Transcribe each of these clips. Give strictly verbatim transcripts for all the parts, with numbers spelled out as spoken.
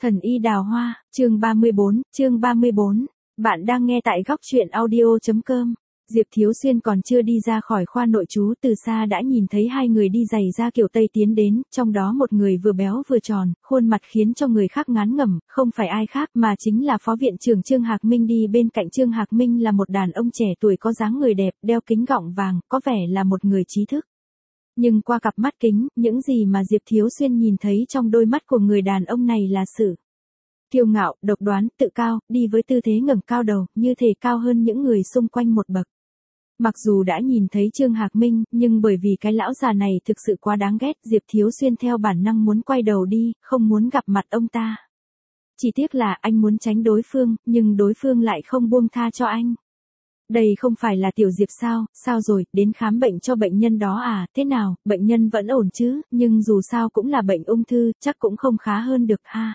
Thần y đào hoa, chương ba mươi bốn, chương ba mươi bốn. Bạn đang nghe tại góc truyện audio chấm com. Diệp Thiếu Xuyên còn chưa đi ra khỏi khoa nội trú, từ xa đã nhìn thấy hai người đi giày da kiểu Tây tiến đến, trong đó một người vừa béo vừa tròn, khuôn mặt khiến cho người khác ngán ngẩm, không phải ai khác mà chính là Phó Viện trưởng Trương Hạc Minh. Đi bên cạnh Trương Hạc Minh là một đàn ông trẻ tuổi có dáng người đẹp, đeo kính gọng vàng, có vẻ là một người trí thức. Nhưng qua cặp mắt kính, những gì mà Diệp Thiếu Xuyên nhìn thấy trong đôi mắt của người đàn ông này là sự kiêu ngạo, độc đoán, tự cao, đi với tư thế ngẩng cao đầu, như thể cao hơn những người xung quanh một bậc. Mặc dù đã nhìn thấy Trương Hạc Minh, nhưng bởi vì cái lão già này thực sự quá đáng ghét, Diệp Thiếu Xuyên theo bản năng muốn quay đầu đi, không muốn gặp mặt ông ta. Chỉ tiếc là anh muốn tránh đối phương, nhưng đối phương lại không buông tha cho anh. Đây không phải là Tiểu Diệp sao, sao rồi, đến khám bệnh cho bệnh nhân đó à, thế nào, bệnh nhân vẫn ổn chứ, nhưng dù sao cũng là bệnh ung thư, chắc cũng không khá hơn được ha.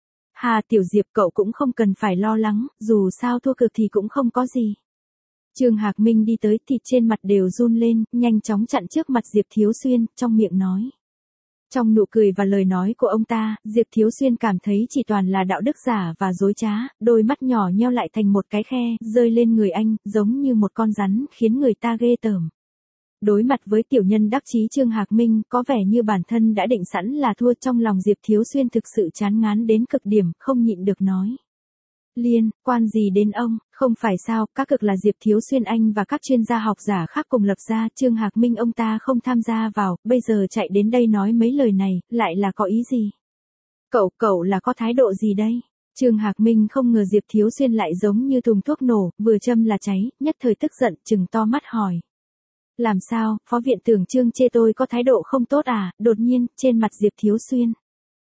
Hà Tiểu Diệp, cậu cũng không cần phải lo lắng, dù sao thua cực thì cũng không có gì. Trương Hạc Minh đi tới thì trên mặt đều run lên, nhanh chóng chặn trước mặt Diệp Thiếu Xuyên, trong miệng nói. Trong nụ cười và lời nói của ông ta, Diệp Thiếu Xuyên cảm thấy chỉ toàn là đạo đức giả và dối trá, đôi mắt nhỏ nheo lại thành một cái khe, rơi lên người anh, giống như một con rắn, khiến người ta ghê tởm. Đối mặt với tiểu nhân đắc chí Trương Hạc Minh, có vẻ như bản thân đã định sẵn là thua, trong lòng Diệp Thiếu Xuyên thực sự chán ngán đến cực điểm, không nhịn được nói. Liên, quan gì đến ông, không phải sao, các cực là Diệp Thiếu Xuyên anh và các chuyên gia học giả khác cùng lập ra, Trương Hạc Minh ông ta không tham gia vào, bây giờ chạy đến đây nói mấy lời này, lại là có ý gì? Cậu, cậu là có thái độ gì đây? Trương Hạc Minh không ngờ Diệp Thiếu Xuyên lại giống như thùng thuốc nổ, vừa châm là cháy, nhất thời tức giận, trừng to mắt hỏi. Làm sao, Phó Viện trưởng Trương chê tôi có thái độ không tốt à? Đột nhiên, trên mặt Diệp Thiếu Xuyên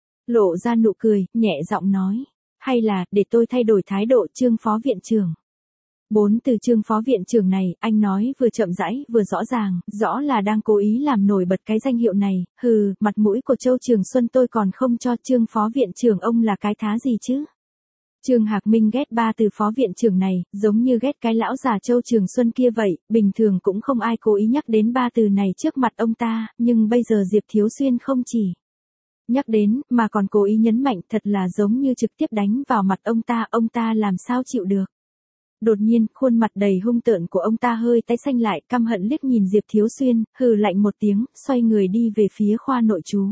lộ ra nụ cười, nhẹ giọng nói. Hay là, để tôi thay đổi thái độ Trương Phó Viện trưởng. Bốn từ Trương Phó Viện trưởng này, anh nói vừa chậm rãi, vừa rõ ràng, rõ là đang cố ý làm nổi bật cái danh hiệu này, hừ, mặt mũi của Châu Trường Xuân tôi còn không cho. Trương Phó Viện trưởng ông là cái thá gì chứ? Trương Hạc Minh ghét ba từ Phó Viện trưởng này, giống như ghét cái lão già Châu Trường Xuân kia vậy, bình thường cũng không ai cố ý nhắc đến ba từ này trước mặt ông ta, nhưng bây giờ Diệp Thiếu Xuyên không chỉ nhắc đến, mà còn cố ý nhấn mạnh, thật là giống như trực tiếp đánh vào mặt ông ta, ông ta làm sao chịu được. Đột nhiên, khuôn mặt đầy hung tợn của ông ta hơi tái xanh lại, căm hận liếc nhìn Diệp Thiếu Xuyên, hừ lạnh một tiếng, xoay người đi về phía khoa nội trú.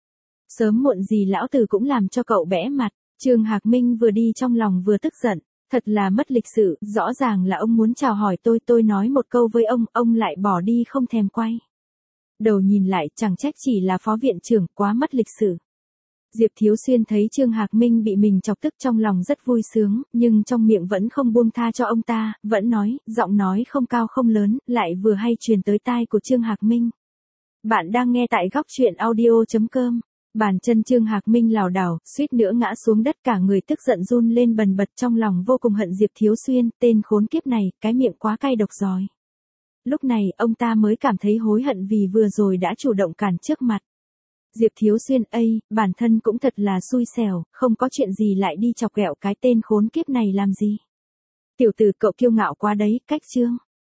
Sớm muộn gì lão tử cũng làm cho cậu bẽ mặt. Trương Hạc Minh vừa đi trong lòng vừa tức giận, thật là mất lịch sự, rõ ràng là ông muốn chào hỏi tôi, tôi nói một câu với ông, ông lại bỏ đi không thèm quay đầu nhìn lại, chẳng trách chỉ là Phó Viện trưởng, quá mất lịch sự. Diệp Thiếu Xuyên thấy Trương Hạc Minh bị mình chọc tức, trong lòng rất vui sướng, nhưng trong miệng vẫn không buông tha cho ông ta, vẫn nói, giọng nói không cao không lớn, lại vừa hay truyền tới tai của Trương Hạc Minh. Bạn đang nghe tại góc truyện audio chấm com. Bàn chân Trương Hạc Minh lảo đảo, suýt nữa ngã xuống đất, cả người tức giận run lên bần bật, trong lòng vô cùng hận Diệp Thiếu Xuyên, tên khốn kiếp này, cái miệng quá cay độc giỏi. Lúc này, ông ta mới cảm thấy hối hận vì vừa rồi đã chủ động cản trước mặt. Diệp Thiếu Xuyên, ây, bản thân cũng thật là xui xẻo, không có chuyện gì lại đi chọc ghẹo cái tên khốn kiếp này làm gì. Tiểu tử cậu kiêu ngạo quá đấy, cách Trương